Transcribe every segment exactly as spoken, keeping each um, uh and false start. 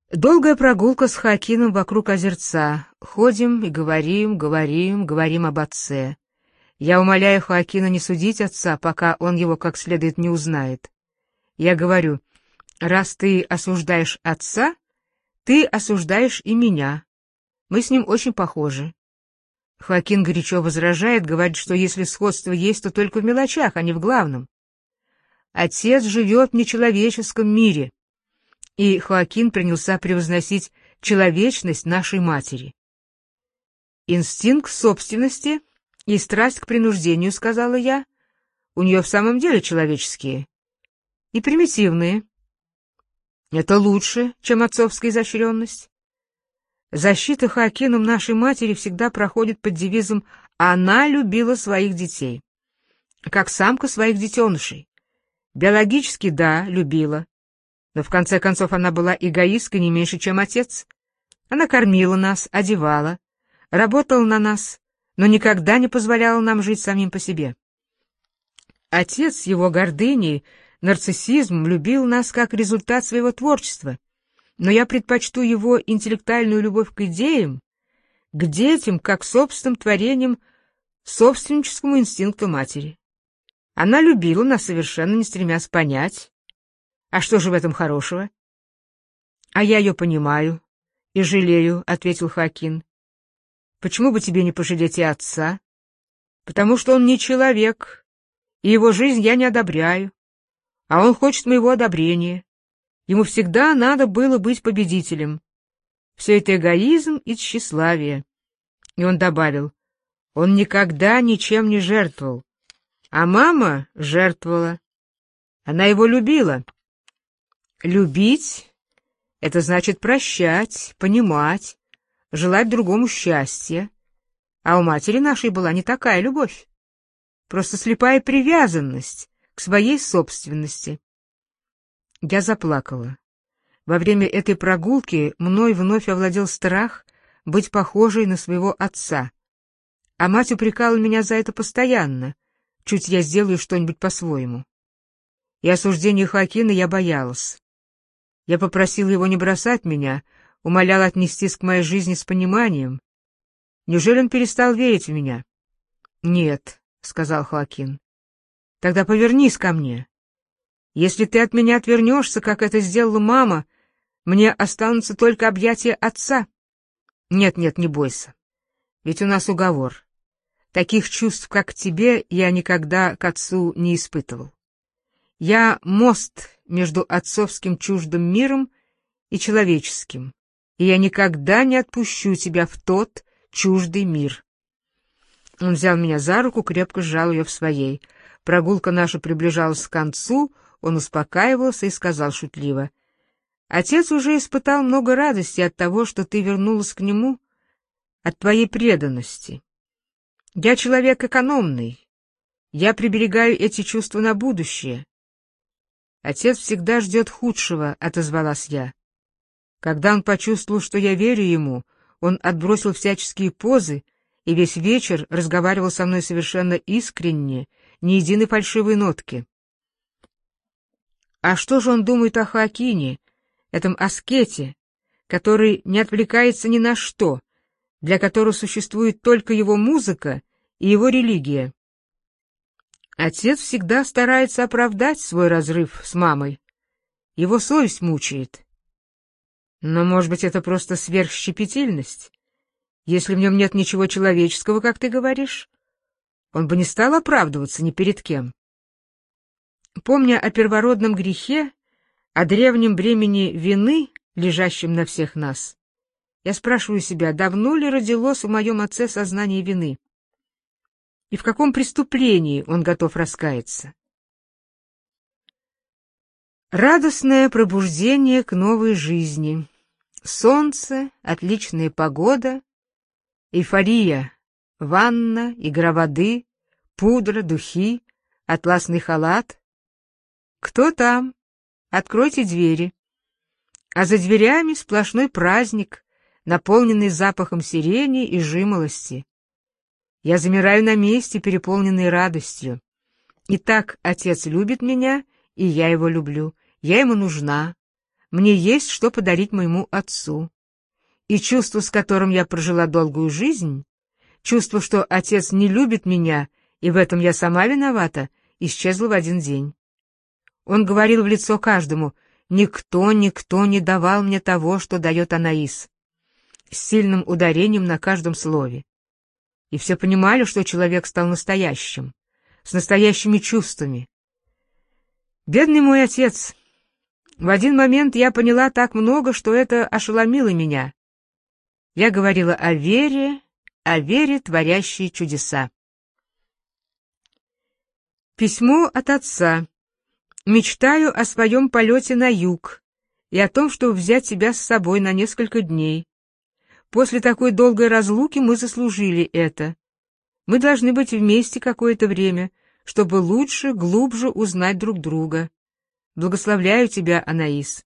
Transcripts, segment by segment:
Долгая прогулка с Хоакином вокруг озерца. Ходим и говорим, говорим, говорим об отце. Я умоляю Хоакина не судить отца, пока он его как следует не узнает. Я говорю, раз ты осуждаешь отца, ты осуждаешь и меня. Мы с ним очень похожи. Хоакин горячо возражает, говорит, что если сходство есть, то только в мелочах, а не в главном. Отец живет в нечеловеческом мире. И Хоакин принялся превозносить человечность нашей матери. «Инстинкт собственности и страсть к принуждению, — сказала я, — у нее в самом деле человеческие и примитивные. Это лучше, чем отцовская изощренность. Защита Хоакином нашей матери всегда проходит под девизом «Она любила своих детей», как самка своих детенышей. Биологически, да, любила. Но в конце концов она была эгоисткой не меньше, чем отец. Она кормила нас, одевала, работала на нас, но никогда не позволяла нам жить самим по себе. Отец с его гордыней, нарциссизмом любил нас как результат своего творчества, но я предпочту его интеллектуальную любовь к идеям, к детям, как собственным творениям, собственническому инстинкту матери. Она любила нас, совершенно не стремясь понять. А что же в этом хорошего? — А я ее понимаю и жалею, — ответил Хоакин. — Почему бы тебе не пожалеть и отца? — Потому что он не человек, и его жизнь я не одобряю, а он хочет моего одобрения. Ему всегда надо было быть победителем. Все это эгоизм и тщеславие. И он добавил, он никогда ничем не жертвовал, а мама жертвовала. Она его любила. Любить — это значит прощать, понимать, желать другому счастья. А у матери нашей была не такая любовь. Просто слепая привязанность к своей собственности. Я заплакала. Во время этой прогулки мной вновь овладел страх быть похожей на своего отца. А мать упрекала меня за это постоянно, чуть я сделаю что-нибудь по-своему. И осуждения Хоакина я боялась. Я попросила его не бросать меня, умоляла отнестись к моей жизни с пониманием. Неужели он перестал верить в меня? — Нет, — сказал Хоакин. — Тогда повернись ко мне. Если ты от меня отвернешься, как это сделала мама, мне останутся только объятия отца. Нет, нет, не бойся. Ведь у нас уговор. Таких чувств, как к тебе, я никогда к отцу не испытывал. Я мост между отцовским чуждым миром и человеческим, и я никогда не отпущу тебя в тот чуждый мир. Он взял меня за руку, крепко сжал ее в своей. Прогулка наша приближалась к концу, он успокаивался и сказал шутливо, «Отец уже испытал много радости от того, что ты вернулась к нему, от твоей преданности. Я человек экономный, я приберегаю эти чувства на будущее». «Отец всегда ждет худшего», — отозвалась я. Когда он почувствовал, что я верю ему, он отбросил всяческие позы и весь вечер разговаривал со мной совершенно искренне, ни единой фальшивой нотки. А что же он думает о Хоакине, этом аскете, который не отвлекается ни на что, для которого существует только его музыка и его религия? Отец всегда старается оправдать свой разрыв с мамой. Его совесть мучает. Но, может быть, это просто сверхщепетильность? Если в нем нет ничего человеческого, как ты говоришь, он бы не стал оправдываться ни перед кем. Помня о первородном грехе, о древнем бремени вины, лежащем на всех нас, я спрашиваю себя, давно ли родилось в моем отце сознание вины? И в каком преступлении он готов раскаяться? Радостное пробуждение к новой жизни. Солнце, отличная погода, эйфория, ванна, игра воды, пудра, духи, атласный халат. Кто там? Откройте двери. А за дверями сплошной праздник, наполненный запахом сирени и жимолости. Я замираю на месте, переполненный радостью. Итак, отец любит меня, и я его люблю. Я ему нужна. мне есть что подарить моему отцу. И чувство, с которым я прожила долгую жизнь, чувство, что отец не любит меня, и в этом я сама виновата, исчезло в один день. Он говорил в лицо каждому: «Никто, никто не давал мне того, что дает Анаис», с сильным ударением на каждом слове. И все понимали, что человек стал настоящим, с настоящими чувствами. Бедный мой отец! В один момент я поняла так много, что это ошеломило меня. Я говорила о вере, о вере, творящей чудеса. Письмо от отца. Мечтаю о своем полете на юг и о том, чтобы взять тебя с собой на несколько дней. После такой долгой разлуки мы заслужили это. Мы должны быть вместе какое-то время, чтобы лучше, глубже узнать друг друга. Благословляю тебя, Анаис.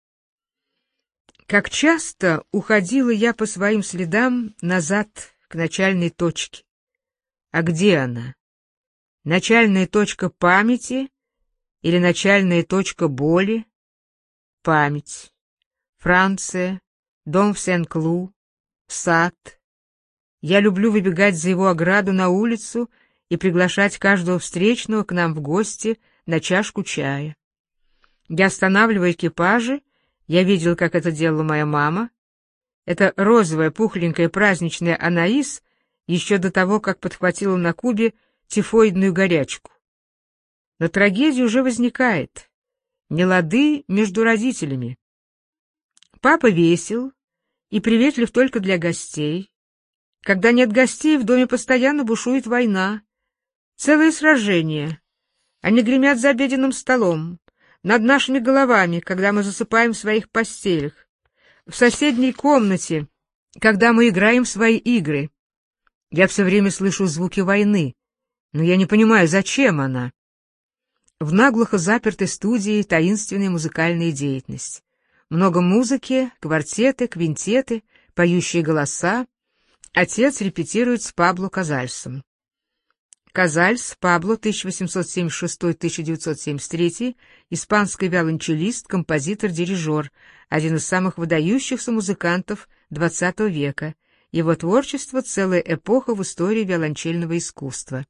Как часто уходила я по своим следам назад к начальной точке. А где она? Начальная точка памяти или начальная точка боли? Память. Франция, дом в Сен-Клу, сад. Я люблю выбегать за его ограду на улицу и приглашать каждого встречного к нам в гости на чашку чая. Я останавливаю экипажи, я видел, как это делала моя мама. Эта розовая, пухленькая, праздничная Анаис еще до того, как подхватила на Кубе тифоидную горячку. Но трагедия уже возникает. Нелады между родителями. Папа весел и приветлив только для гостей. Когда нет гостей, в доме постоянно бушует война. Целые сражения. Они гремят за обеденным столом, над нашими головами, когда мы засыпаем в своих постелях, в соседней комнате, когда мы играем в свои игры. Я все время слышу звуки войны, но я не понимаю, зачем она. В наглухо запертой студии таинственная музыкальная деятельность. Много музыки, квартеты, квинтеты, поющие голоса. Отец репетирует с Пабло Казальсом. Казальс Пабло, тысяча восемьсот семьдесят шестой — тысяча девятьсот семьдесят третий, испанский виолончелист, композитор, дирижер, один из самых выдающихся музыкантов двадцатого века. Его творчество — целая эпоха в истории виолончельного искусства.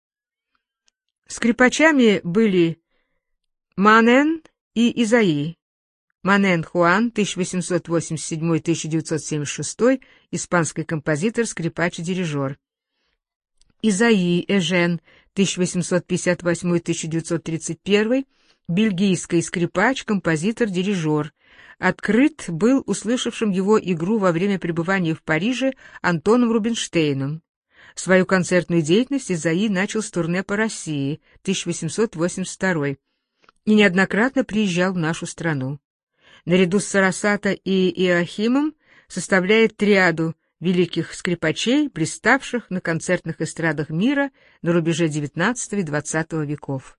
Скрипачами были Манен и Изаи. Манен Хуан, тысяча восемьсот восемьдесят седьмой — тысяча девятьсот семьдесят шестой, испанский композитор, скрипач и дирижер. Изаи Эжен, тысяча восемьсот пятьдесят восьмой — тысяча девятьсот тридцать первый, бельгийский скрипач, композитор, дирижер. Открыт был услышавшим его игру во время пребывания в Париже Антоном Рубинштейном. Свою концертную деятельность Изаи начал с турне по России, тысяча восемьсот восемьдесят второй, и неоднократно приезжал в нашу страну. Наряду с Сарасато и Иоахимом составляет триаду великих скрипачей, блиставших на концертных эстрадах мира на рубеже девятнадцатого и двадцатого веков.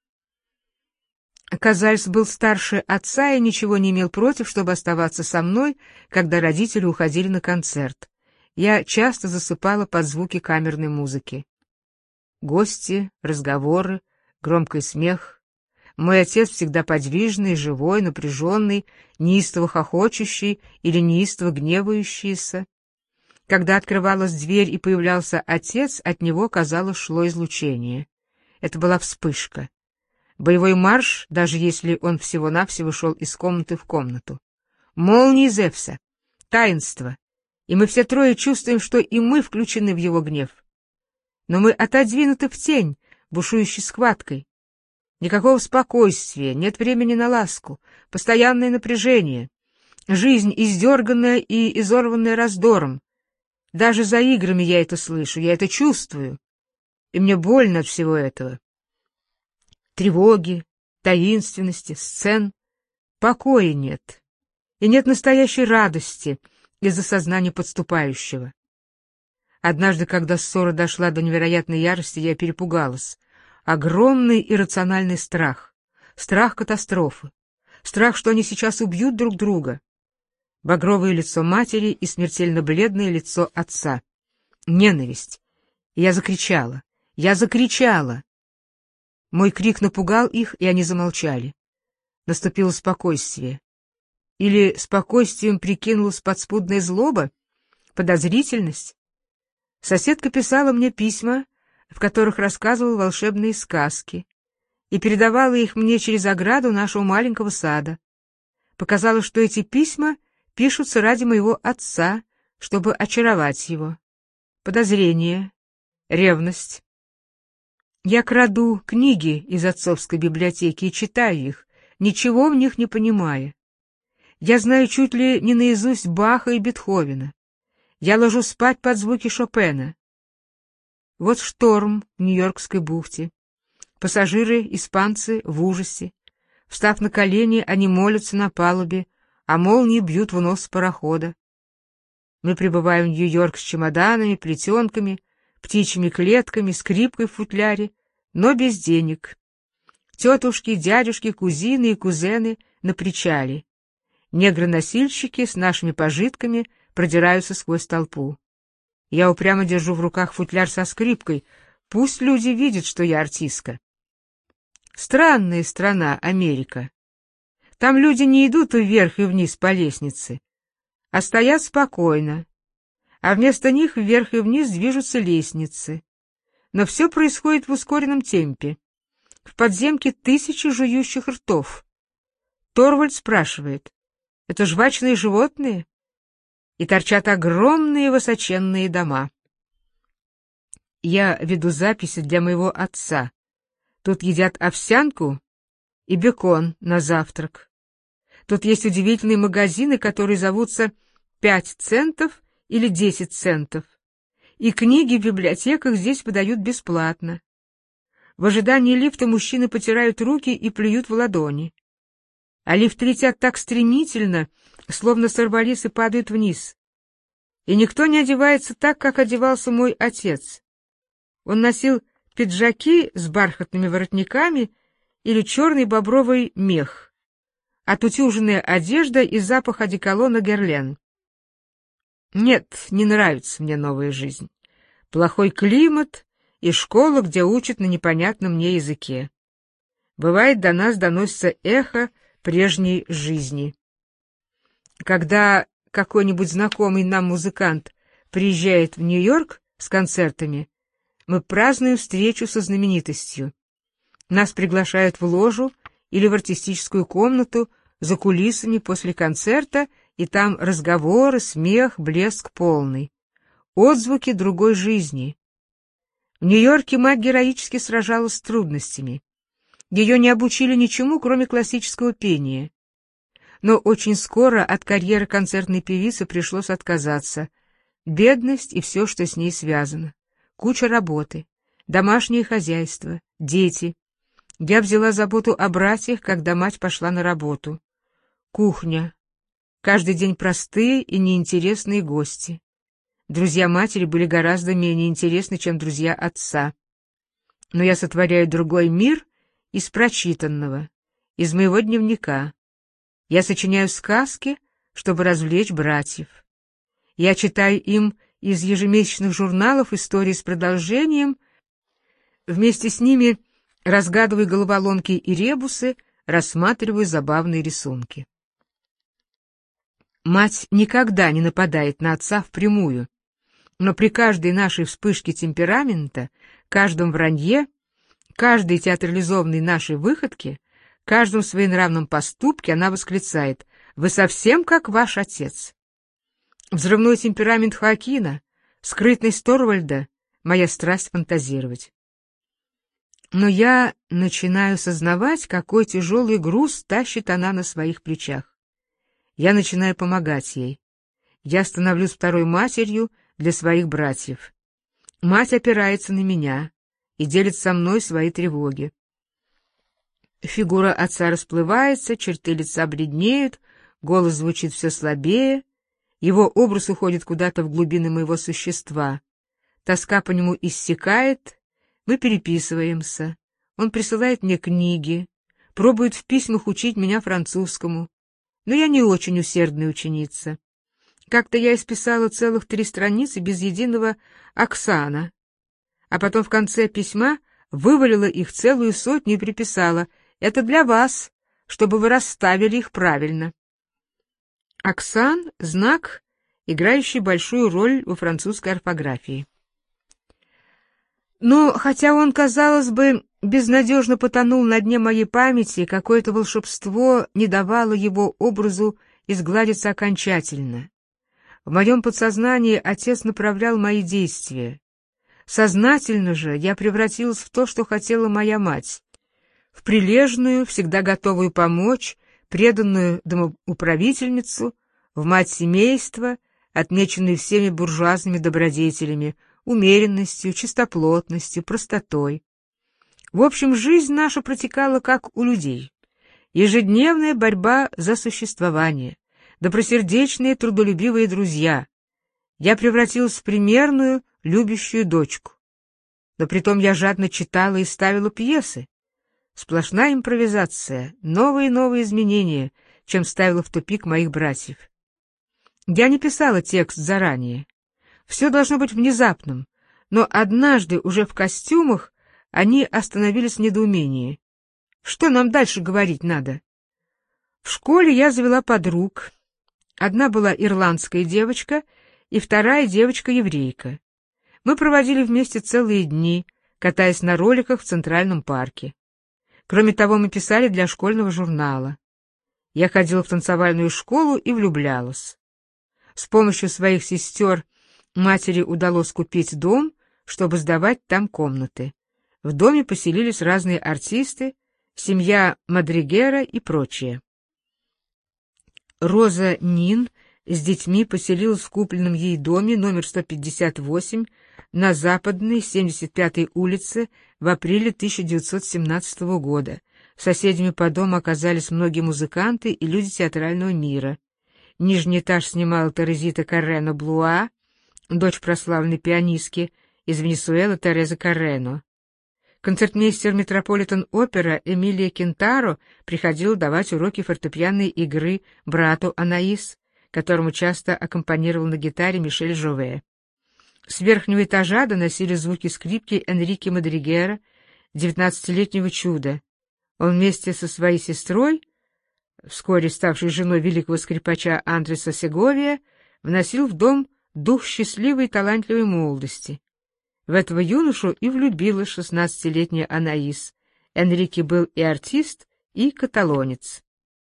Казальс был старше отца и ничего не имел против, чтобы оставаться со мной, когда родители уходили на концерт. Я часто засыпала под звуки камерной музыки. Гости, разговоры, громкий смех. Мой отец всегда подвижный, живой, напряженный, неистово хохочущий или неистово гневающийся. Когда открывалась дверь и появлялся отец, от него, казалось, шло излучение. Это была вспышка. Боевой марш, даже если он всего-навсего шел из комнаты в комнату. Молнии Зевса, таинство. И мы все трое чувствуем, что и мы включены в его гнев. Но мы отодвинуты в тень, бушующей схваткой. Никакого спокойствия, нет времени на ласку, постоянное напряжение. Жизнь издерганная и изорванная раздором. Даже за играми я это слышу, я это чувствую. И мне больно от всего этого. Тревоги, таинственности, сцен. Покоя нет. И нет настоящей радости из-за сознания подступающего. Однажды, когда ссора дошла до невероятной ярости, я перепугалась. Огромный иррациональный страх. Страх катастрофы. Страх, что они сейчас убьют друг друга. Багровое лицо матери и смертельно бледное лицо отца. Ненависть. И я закричала. Я закричала. Мой крик напугал их, и они замолчали. Наступило спокойствие. Или спокойствием прикинулась подспудная злоба, подозрительность? Соседка писала мне письма, в которых рассказывала волшебные сказки, и передавала их мне через ограду нашего маленького сада. Показала, что эти письма пишутся ради моего отца, чтобы очаровать его. Подозрение, ревность. Я краду книги из отцовской библиотеки и читаю их, ничего в них не понимая. Я знаю чуть ли не наизусть Баха и Бетховена. Я ложусь спать под звуки Шопена. Вот шторм в Нью-Йоркской бухте. Пассажиры, испанцы, в ужасе. Встав на колени, они молятся на палубе, а молнии бьют в нос парохода. Мы прибываем в Нью-Йорк с чемоданами, плетенками, птичьими клетками, скрипкой в футляре, но без денег. Тетушки, дядюшки, кузины и кузены на причале. Негры-носильщики с нашими пожитками продираются сквозь толпу. Я упрямо держу в руках футляр со скрипкой. Пусть люди видят, что я артистка. Странная страна Америка. Там люди не идут вверх и вниз по лестнице, а стоят спокойно, а вместо них вверх и вниз движутся лестницы. Но все происходит в ускоренном темпе. В подземке тысячи жующих ртов. Торвальд спрашивает: «Это жвачные животные?» И торчат огромные высоченные дома. Я веду записи для моего отца. Тут едят овсянку и бекон на завтрак. Тут есть удивительные магазины, которые зовутся «пять центов» или «десять центов». И книги в библиотеках здесь подают бесплатно. В ожидании лифта мужчины потирают руки и плюют в ладони. А лифты летят так стремительно, словно сорвались и падают вниз. И никто не одевается так, как одевался мой отец. Он носил пиджаки с бархатными воротниками или черный бобровый мех, отутюженная одежда и запах одеколона Герлен. Нет, не нравится мне новая жизнь. Плохой климат и школа, где учат на непонятном мне языке. Бывает, до нас доносится эхо прежней жизни. Когда какой-нибудь знакомый нам музыкант приезжает в Нью-Йорк с концертами, мы празднуем встречу со знаменитостью. Нас приглашают в ложу или в артистическую комнату за кулисами после концерта, и там разговоры, смех, блеск полный. Отзвуки другой жизни. В Нью-Йорке мать героически сражалась с трудностями. Ее не обучили ничему, кроме классического пения. Но очень скоро от карьеры концертной певицы пришлось отказаться. Бедность и все, что с ней связано. Куча работы, домашнее хозяйство, дети. Я взяла заботу о братьях, когда мать пошла на работу. Кухня. Каждый день простые и неинтересные гости. Друзья матери были гораздо менее интересны, чем друзья отца. Но я сотворяю другой мир из прочитанного, из моего дневника. Я сочиняю сказки, чтобы развлечь братьев. Я читаю им из ежемесячных журналов истории с продолжением, вместе с ними разгадываю головоломки и ребусы, рассматриваю забавные рисунки. Мать никогда не нападает на отца впрямую, но при каждой нашей вспышке темперамента, каждом вранье, каждой театрализованной нашей выходке, каждом своенравном поступке она восклицает: «Вы совсем как ваш отец». Взрывной темперамент Хоакина, скрытность Торвальда — моя страсть фантазировать. Но я начинаю сознавать, какой тяжелый груз тащит она на своих плечах. Я начинаю помогать ей. Я становлюсь второй матерью для своих братьев. Мать опирается на меня и делит со мной свои тревоги. Фигура отца расплывается, черты лица бледнеют, голос звучит все слабее, его образ уходит куда-то в глубины моего существа. Тоска по нему иссякает, мы переписываемся. Он присылает мне книги, пробует в письмах учить меня французскому, но я не очень усердная ученица. Как-то я исписала целых три страницы без единого «Оксана», а потом в конце письма вывалила их целую сотню и приписала: «Это для вас, чтобы вы расставили их правильно». Аксан — знак, играющий большую роль во французской орфографии. Но хотя он, казалось бы, безнадежно потонул на дне моей памяти, какое-то волшебство не давало его образу изгладиться окончательно. В моем подсознании отец направлял мои действия. Сознательно же я превратилась в то, что хотела моя мать, в прилежную, всегда готовую помочь, преданную домоуправительницу, в мать семейства, отмеченную всеми буржуазными добродетелями, умеренностью, чистоплотностью, простотой. В общем, жизнь наша протекала как у людей. Ежедневная борьба за существование, добросердечные, трудолюбивые друзья. Я превратилась в примерную, любящую дочку. Но притом я жадно читала и ставила пьесы. Сплошная импровизация, новые и новые изменения, чем ставила в тупик моих братьев. Я не писала текст заранее. Все должно быть внезапным, но однажды уже в костюмах они остановились в недоумении. Что нам дальше говорить надо? В школе я завела подруг. Одна была ирландская девочка, и вторая девочка-еврейка. Мы проводили вместе целые дни, катаясь на роликах в Центральном парке. Кроме того, мы писали для школьного журнала. Я ходила в танцевальную школу и влюблялась. С помощью своих сестер матери удалось купить дом, чтобы сдавать там комнаты. В доме поселились разные артисты, семья Мадригера и прочее. Роза Нин с детьми поселилась в купленном ей доме номер сто пятьдесят восемь на Западной, семьдесят пятой улице в апреле тысяча девятьсот семнадцатого года. Соседями по дому оказались многие музыканты и люди театрального мира. Нижний этаж снимала Терезита Каррено Блуа, дочь прославленной пианистки из Венесуэлы Терезы Каррено. Концертмейстер Метрополитен-опера Эмилия Кентаро приходил давать уроки фортепианной игры брату Анаис, которому часто аккомпанировал на гитаре Мишель Жове. С верхнего этажа доносили звуки скрипки Энрике Мадригера, девятнадцатилетнего чуда. Он вместе со своей сестрой, вскоре ставшей женой великого скрипача Андреса Сеговия, вносил в дом дух счастливой и талантливой молодости. В этого юношу и влюбилась шестнадцатилетняя Анаис. Энрике был и артист, и каталонец.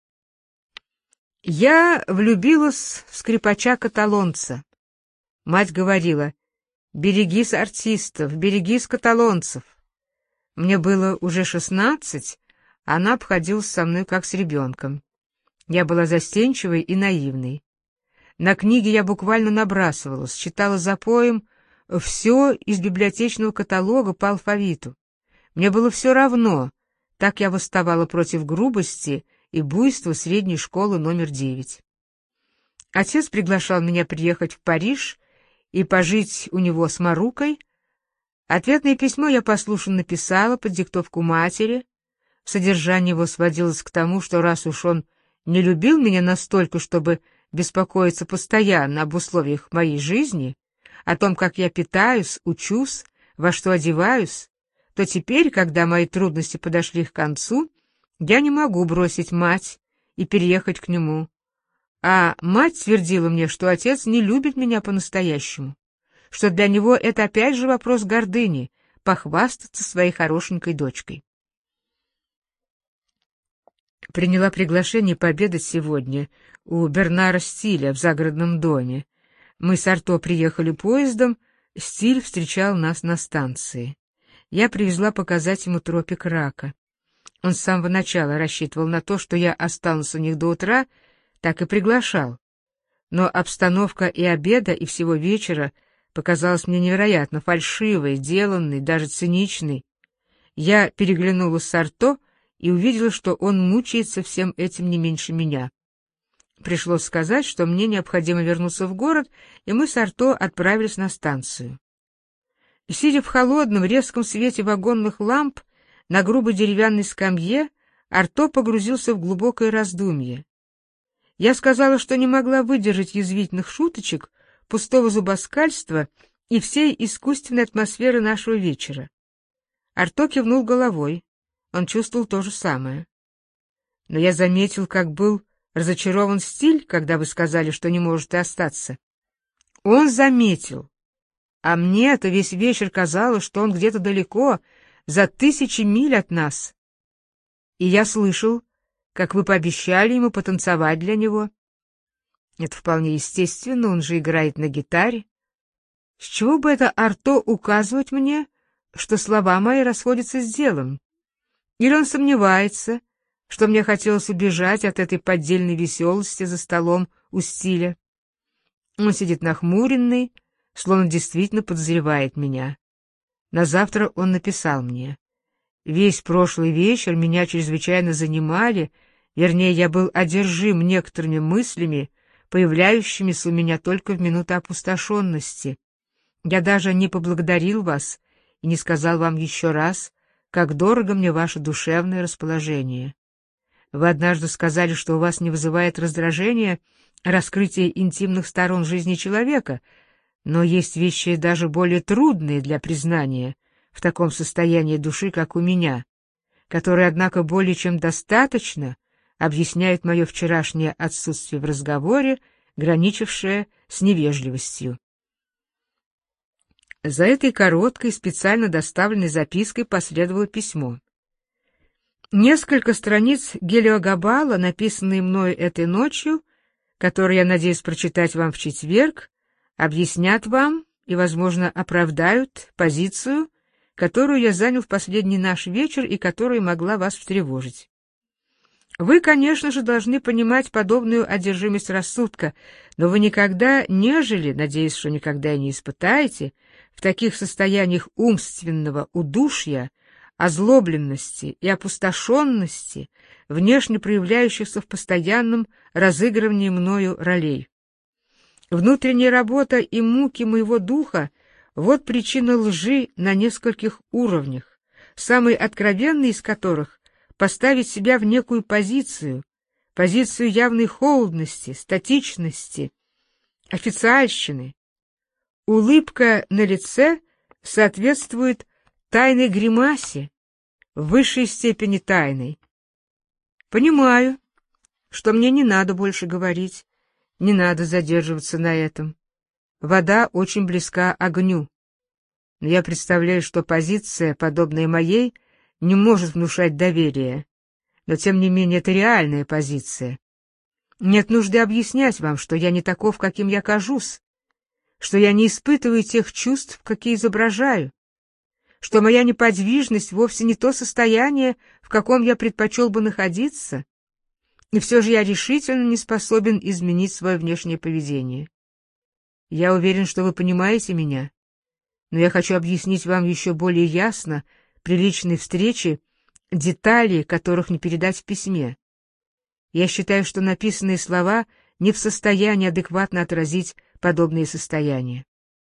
Я влюбилась в скрипача-каталонца. Мать говорила: «Берегись артистов, берегись каталонцев». Мне было уже шестнадцать, а она обходилась со мной как с ребенком. Я была застенчивой и наивной. На книги я буквально набрасывалась, читала запоем все из библиотечного каталога по алфавиту. Мне было все равно, так я восставала против грубости и буйства средней школы номер девять. Отец приглашал меня приехать в Париж и пожить у него с Марукой. Ответное письмо я послушно написала под диктовку матери. Содержание его сводилось к тому, что раз уж он не любил меня настолько, чтобы беспокоиться постоянно об условиях моей жизни, о том, как я питаюсь, учусь, во что одеваюсь, то теперь, когда мои трудности подошли к концу, я не могу бросить мать и переехать к нему. А мать твердила мне, что отец не любит меня по-настоящему, что для него это опять же вопрос гордыни — похвастаться своей хорошенькой дочкой. Приняла приглашение пообедать сегодня у Бернара Стиля в загородном доме. Мы с Арто приехали поездом, Стиль встречал нас на станции. Я привезла показать ему тропик рака. Он с самого начала рассчитывал на то, что я останусь у них до утра, так и приглашал. Но обстановка и обеда, и всего вечера показалась мне невероятно фальшивой, деланной, даже циничной. Я переглянулась с Арто и увидела, что он мучается всем этим не меньше меня. Пришлось сказать, что мне необходимо вернуться в город, и мы с Арто отправились на станцию. Сидя в холодном, резком свете вагонных ламп на грубой деревянной скамье, Арто погрузился в глубокое раздумье. Я сказала, что не могла выдержать язвительных шуточек, пустого зубоскальства и всей искусственной атмосферы нашего вечера. Арто кивнул головой. Он чувствовал то же самое. Но я заметил, как был разочарован стиль, когда вы сказали, что не можете остаться. Он заметил, а мне-то весь вечер казалось, что он где-то далеко, за тысячи миль от нас. И я слышал, как вы пообещали ему потанцевать для него. Это вполне естественно, он же играет на гитаре. С чего бы это Арто указывать мне, что слова мои расходятся с делом? Или он сомневается, что мне хотелось убежать от этой поддельной веселости за столом у стиля? Он сидит нахмуренный, словно действительно подозревает меня. На завтра он написал мне: «Весь прошлый вечер меня чрезвычайно занимали, вернее, я был одержим некоторыми мыслями, появляющимися у меня только в минуты опустошенности. Я даже не поблагодарил вас и не сказал вам еще раз, как дорого мне ваше душевное расположение. Вы однажды сказали, что у вас не вызывает раздражения раскрытие интимных сторон жизни человека, но есть вещи даже более трудные для признания в таком состоянии души, как у меня, которые, однако, более чем достаточно объясняют мое вчерашнее отсутствие в разговоре, граничившее с невежливостью». За этой короткой, специально доставленной запиской последовало письмо. Несколько страниц Гелиогабала, написанные мною этой ночью, которые я надеюсь прочитать вам в четверг, объяснят вам и, возможно, оправдают позицию, которую я занял в последний наш вечер и которая могла вас встревожить. Вы, конечно же, должны понимать подобную одержимость рассудка, но вы никогда не жили, надеюсь, что никогда и не испытаете, в таких состояниях умственного удушья, озлобленности и опустошенности, внешне проявляющихся в постоянном разыгрывании мною ролей. Внутренняя работа и муки моего духа — вот причина лжи на нескольких уровнях, самый откровенный из которых — поставить себя в некую позицию, позицию явной холодности, статичности, официальщины. Улыбка на лице соответствует тайной гримасе, в высшей степени тайной. Понимаю, что мне не надо больше говорить, не надо задерживаться на этом. Вода очень близка огню. Но я представляю, что позиция, подобная моей, не может внушать доверия. Но, тем не менее, это реальная позиция. Нет нужды объяснять вам, что я не таков, каким я кажусь, что я не испытываю тех чувств, какие изображаю, что моя неподвижность вовсе не то состояние, в каком я предпочел бы находиться, и все же я решительно не способен изменить свое внешнее поведение. Я уверен, что вы понимаете меня, но я хочу объяснить вам еще более ясно, при личной встрече, детали, которых не передать в письме. Я считаю, что написанные слова не в состоянии адекватно отразить подобные состояния.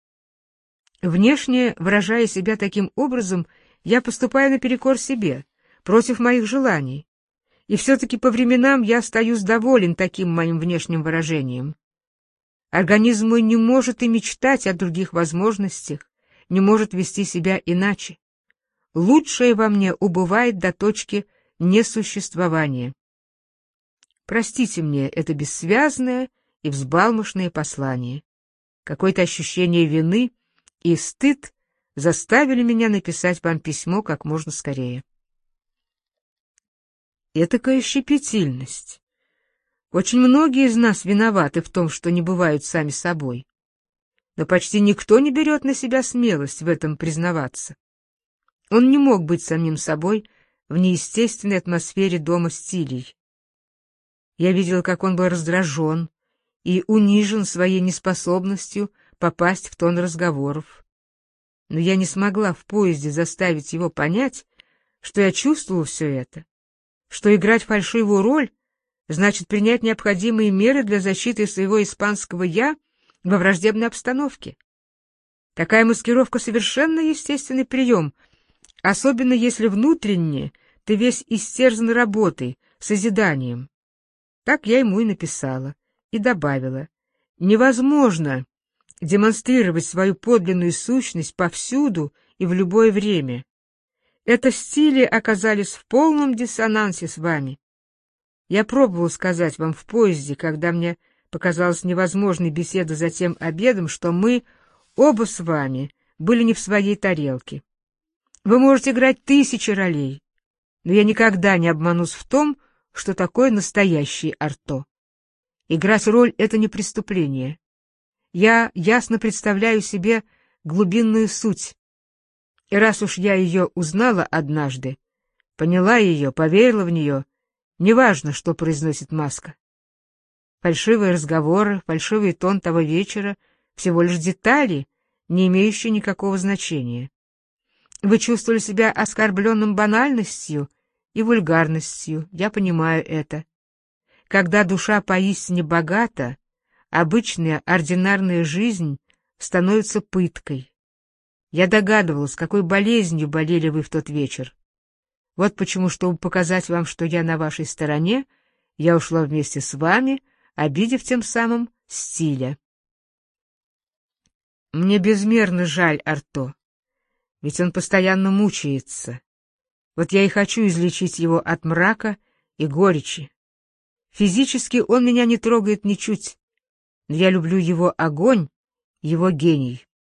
Внешне, выражая себя таким образом, я поступаю наперекор себе, против моих желаний, и все-таки по временам я остаюсь доволен таким моим внешним выражением. Организм мой не может и мечтать о других возможностях, не может вести себя иначе. Лучшее во мне убывает до точки несуществования. Простите мне это бессвязное и взбалмошное послание. Какое-то ощущение вины и стыд заставили меня написать вам письмо как можно скорее. Этакая щепетильность. Очень многие из нас виноваты в том, что не бывают сами собой. Но почти никто не берет на себя смелость в этом признаваться. Он не мог быть самим собой в неестественной атмосфере дома Стилей. Я видела, как он был раздражен и унижен своей неспособностью попасть в тон разговоров. Но я не смогла в поезде заставить его понять, что я чувствовала все это, что играть фальшивую роль значит принять необходимые меры для защиты своего испанского «я» во враждебной обстановке. Такая маскировка — совершенно естественный прием, особенно если внутренне ты весь истерзан работой, созиданием. Так я ему и написала, и добавила: невозможно демонстрировать свою подлинную сущность повсюду и в любое время. Это стили оказались в полном диссонансе с вами. Я пробовал сказать вам в поезде, когда мне показалась невозможной беседа за тем обедом, что мы оба с вами были не в своей тарелке. Вы можете играть тысячи ролей, но я никогда не обманусь в том, что такое настоящий Арто. Играть роль — это не преступление. Я ясно представляю себе глубинную суть. И раз уж я ее узнала однажды, поняла ее, поверила в нее, неважно, что произносит маска. Фальшивые разговоры, фальшивый тон того вечера — всего лишь детали, не имеющие никакого значения. Вы чувствовали себя оскорбленным банальностью и вульгарностью, я понимаю это. Когда душа поистине богата, обычная ординарная жизнь становится пыткой. Я догадывалась, какой болезнью болели вы в тот вечер. Вот почему, чтобы показать вам, что я на вашей стороне, я ушла вместе с вами, обидев тем самым Стиля. Мне безмерно жаль Арто, ведь он постоянно мучается. Вот я и хочу излечить его от мрака и горечи. Физически он меня не трогает ничуть, но я люблю его огонь, его гений.